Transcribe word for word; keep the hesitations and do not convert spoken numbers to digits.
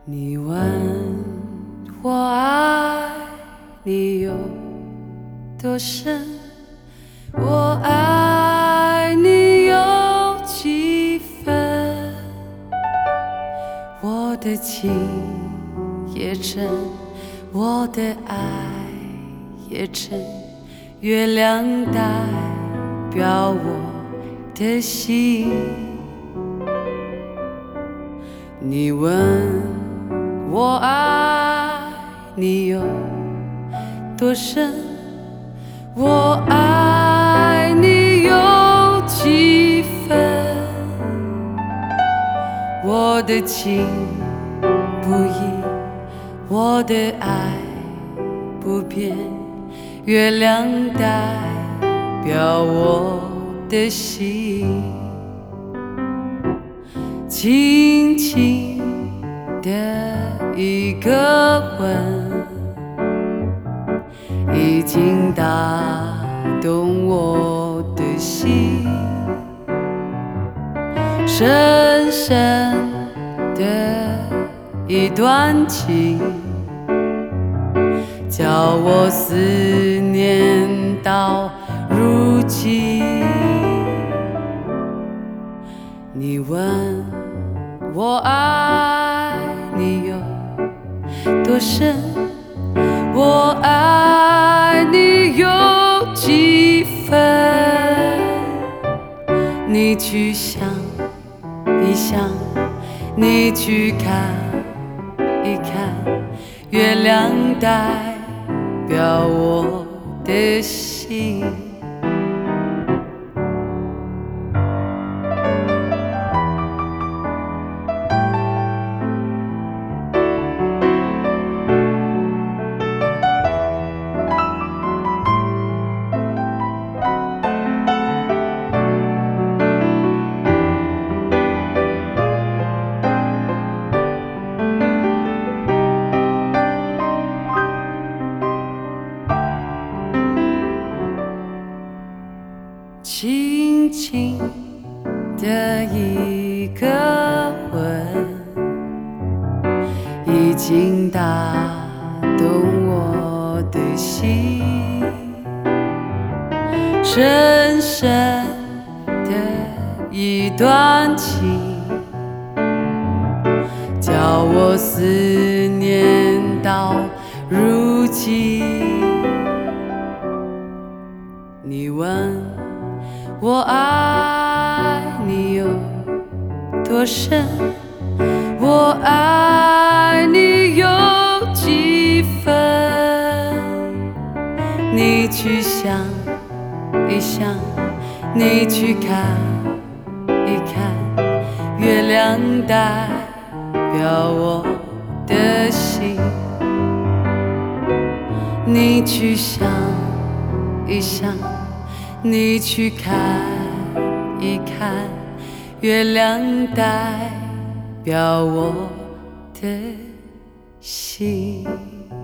你问我爱你有多深，我爱你有几分？我的情也真，我的爱也真，月亮代表我的心。你问我爱你有多深，我爱你有几分？我的情不移，我的爱不变，月亮代表我的心。轻轻的一个吻，已经打动我的心，深深的一段情，叫我思念到如今。你问我爱你有多深，我爱你有几分？你去想一想，你去看一看，月亮代表我的心。轻轻的一个吻，已经打动我的心，深深的一段情，叫我思念到如今。你问我爱你有多深，我爱你有几分？你去想一想，你去看一看，月亮代表我的心。你去想一想，你去看一看，月亮代表我的心。